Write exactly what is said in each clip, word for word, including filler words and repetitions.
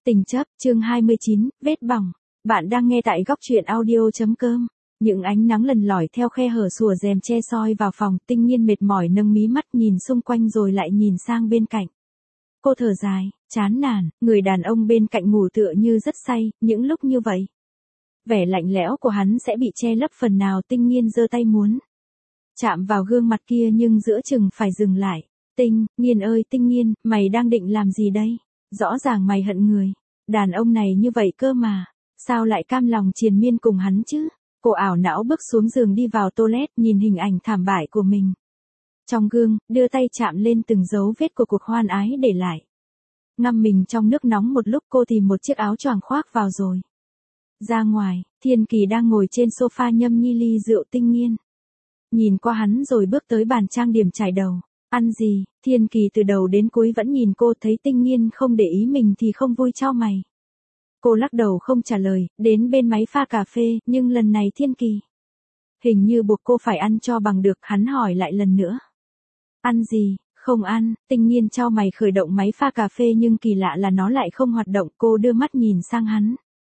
Tình chấp, chương hai mươi chín, vết bỏng. Bạn đang nghe tại góc truyện audio.com. Những ánh nắng lần lỏi theo khe hở sủa rèm che soi vào phòng, Tinh Nhiên mệt mỏi nâng mí mắt nhìn xung quanh rồi lại nhìn sang bên cạnh. Cô thở dài, chán nản, người đàn ông bên cạnh ngủ tựa như rất say, những lúc như vậy. Vẻ lạnh lẽo của hắn sẽ bị che lấp phần nào. Tinh Nhiên giơ tay muốn chạm vào gương mặt kia nhưng giữa chừng phải dừng lại. Tinh Nhiên ơi Tinh Nhiên, mày đang định làm gì đây? Rõ ràng mày hận người. Đàn ông này như vậy cơ mà. Sao lại cam lòng triền miên cùng hắn chứ? Cô ảo não bước xuống giường đi vào toilet nhìn hình ảnh thảm bại của mình. Trong gương, đưa tay chạm lên từng dấu vết của cuộc hoan ái để lại. Ngâm mình trong nước nóng một lúc cô tìm một chiếc áo choàng khoác vào rồi ra ngoài. Thiên Kỳ đang ngồi trên sofa nhâm nhi ly rượu. Tinh Nhiên nhìn qua hắn rồi bước tới bàn trang điểm chải đầu. Ăn gì? Thiên Kỳ từ đầu đến cuối vẫn nhìn cô, thấy Tinh Nhiên không để ý mình thì không vui chau mày. Cô lắc đầu không trả lời, đến bên máy pha cà phê, nhưng lần này Thiên Kỳ hình như buộc cô phải ăn cho bằng được. Hắn hỏi lại lần nữa. Ăn gì? Không ăn. Tinh Nhiên chau mày khởi động máy pha cà phê nhưng kỳ lạ là nó lại không hoạt động. Cô đưa mắt nhìn sang hắn.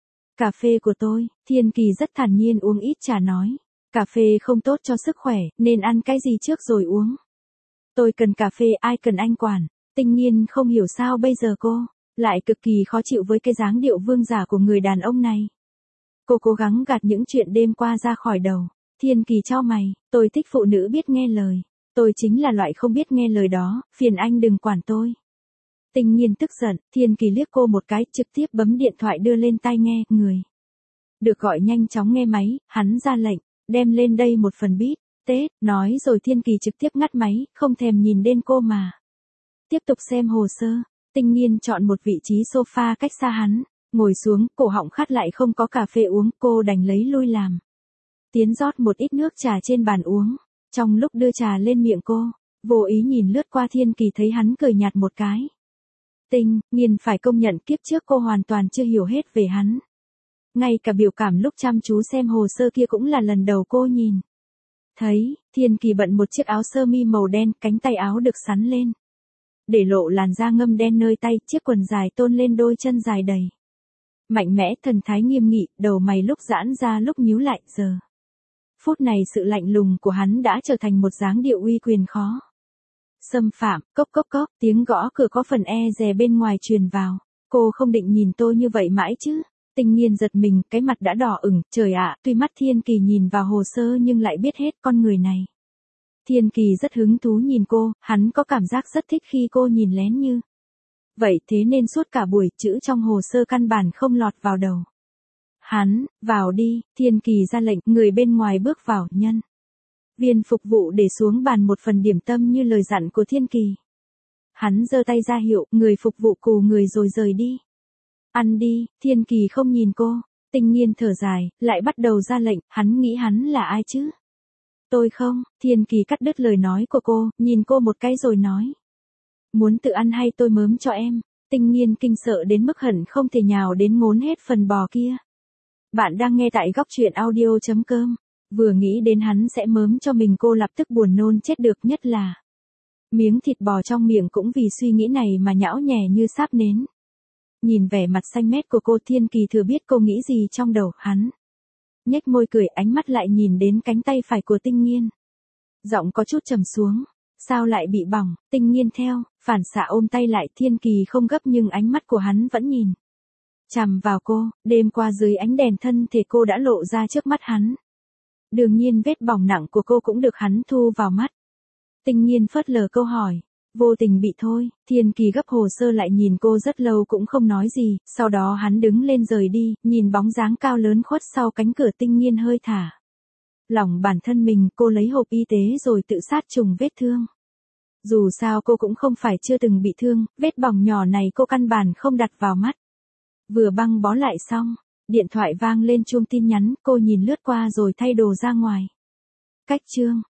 Cà phê của tôi. Thiên Kỳ rất thản nhiên uống ít trà nói. Cà phê không tốt cho sức khỏe, nên ăn cái gì trước rồi uống. Tôi cần cà phê, ai cần anh quản. Tinh Nhiên không hiểu sao bây giờ cô lại cực kỳ khó chịu với cái dáng điệu vương giả của người đàn ông này. Cô cố gắng gạt những chuyện đêm qua ra khỏi đầu. Thiên Kỳ chau mày, tôi thích phụ nữ biết nghe lời. Tôi chính là loại không biết nghe lời đó, phiền anh đừng quản tôi. Tinh Nhiên tức giận, Thiên Kỳ liếc cô một cái, trực tiếp bấm điện thoại đưa lên tai nghe. Người được gọi nhanh chóng nghe máy, hắn ra lệnh, đem lên đây một phần beat. Tết, nói rồi Thiên Kỳ trực tiếp ngắt máy, không thèm nhìn đến cô mà tiếp tục xem hồ sơ. Tinh Nhiên chọn một vị trí sofa cách xa hắn, ngồi xuống, cổ họng khát lại không có cà phê uống, cô đành lấy lui làm. Tiến rót một ít nước trà trên bàn uống. Trong lúc đưa trà lên miệng cô, vô ý nhìn lướt qua Thiên Kỳ thấy hắn cười nhạt một cái. Tinh Nhiên phải công nhận kiếp trước cô hoàn toàn chưa hiểu hết về hắn. Ngay cả biểu cảm lúc chăm chú xem hồ sơ kia cũng là lần đầu cô nhìn thấy. Thiên Kỳ bận một chiếc áo sơ mi màu đen, cánh tay áo được xắn lên để lộ làn da ngâm đen nơi tay, chiếc quần dài tôn lên đôi chân dài đầy mạnh mẽ, thần thái nghiêm nghị, đầu mày lúc giãn ra lúc nhíu lại. Giờ phút này sự lạnh lùng của hắn đã trở thành một dáng điệu uy quyền khó xâm phạm. Cốc cốc cốc, tiếng gõ cửa có phần e dè bên ngoài truyền vào. Cô không định nhìn tôi như vậy mãi chứ? Tinh Nhiên giật mình, cái mặt đã đỏ ửng. Trời ạ, tuy mắt Thiên Kỳ nhìn vào hồ sơ nhưng lại biết hết con người này. Thiên Kỳ rất hứng thú nhìn cô, hắn có cảm giác rất thích khi cô nhìn lén như vậy, thế nên suốt cả buổi chữ trong hồ sơ căn bản không lọt vào đầu hắn. Vào đi. Thiên Kỳ ra lệnh, người bên ngoài bước vào. Nhân viên phục vụ để xuống bàn một phần điểm tâm như lời dặn của Thiên Kỳ. Hắn giơ tay ra hiệu, người phục vụ cù người rồi rời đi. Ăn đi. Thiên Kỳ không nhìn cô. Tinh Nhiên thở dài, lại bắt đầu ra lệnh. Hắn nghĩ hắn là ai chứ? Tôi không. Thiên Kỳ cắt đứt lời nói của cô, nhìn cô một cái rồi nói. Muốn tự ăn hay tôi mớm cho em? Tinh Nhiên kinh sợ đến mức hận không thể nhào đến ngốn hết phần bò kia. Bạn đang nghe tại góc truyện audio.com. Vừa nghĩ đến hắn sẽ mớm cho mình cô lập tức buồn nôn chết được, nhất là miếng thịt bò trong miệng cũng vì suy nghĩ này mà nhão nhè như sáp nến. Nhìn vẻ mặt xanh mét của cô, Thiên Kỳ thừa biết cô nghĩ gì trong đầu. Hắn nhếch môi cười, ánh mắt lại nhìn đến cánh tay phải của Tinh Nhiên. Giọng có chút trầm xuống. Sao lại bị bỏng? Tinh Nhiên theo phản xạ ôm tay lại. Thiên Kỳ không gấp nhưng ánh mắt của hắn vẫn nhìn chằm vào cô. Đêm qua dưới ánh đèn thân thể cô đã lộ ra trước mắt hắn. Đương nhiên vết bỏng nặng của cô cũng được hắn thu vào mắt. Tinh Nhiên phớt lờ câu hỏi. Vô tình bị thôi. Thiên Kỳ gấp hồ sơ lại nhìn cô rất lâu cũng không nói gì, sau đó hắn đứng lên rời đi, nhìn bóng dáng cao lớn khuất sau cánh cửa. Tinh Nhiên hơi thả lỏng bản thân mình, cô lấy hộp y tế rồi tự sát trùng vết thương. Dù sao cô cũng không phải chưa từng bị thương, vết bỏng nhỏ này cô căn bản không đặt vào mắt. Vừa băng bó lại xong, điện thoại vang lên chuông tin nhắn, cô nhìn lướt qua rồi thay đồ ra ngoài. Cách chương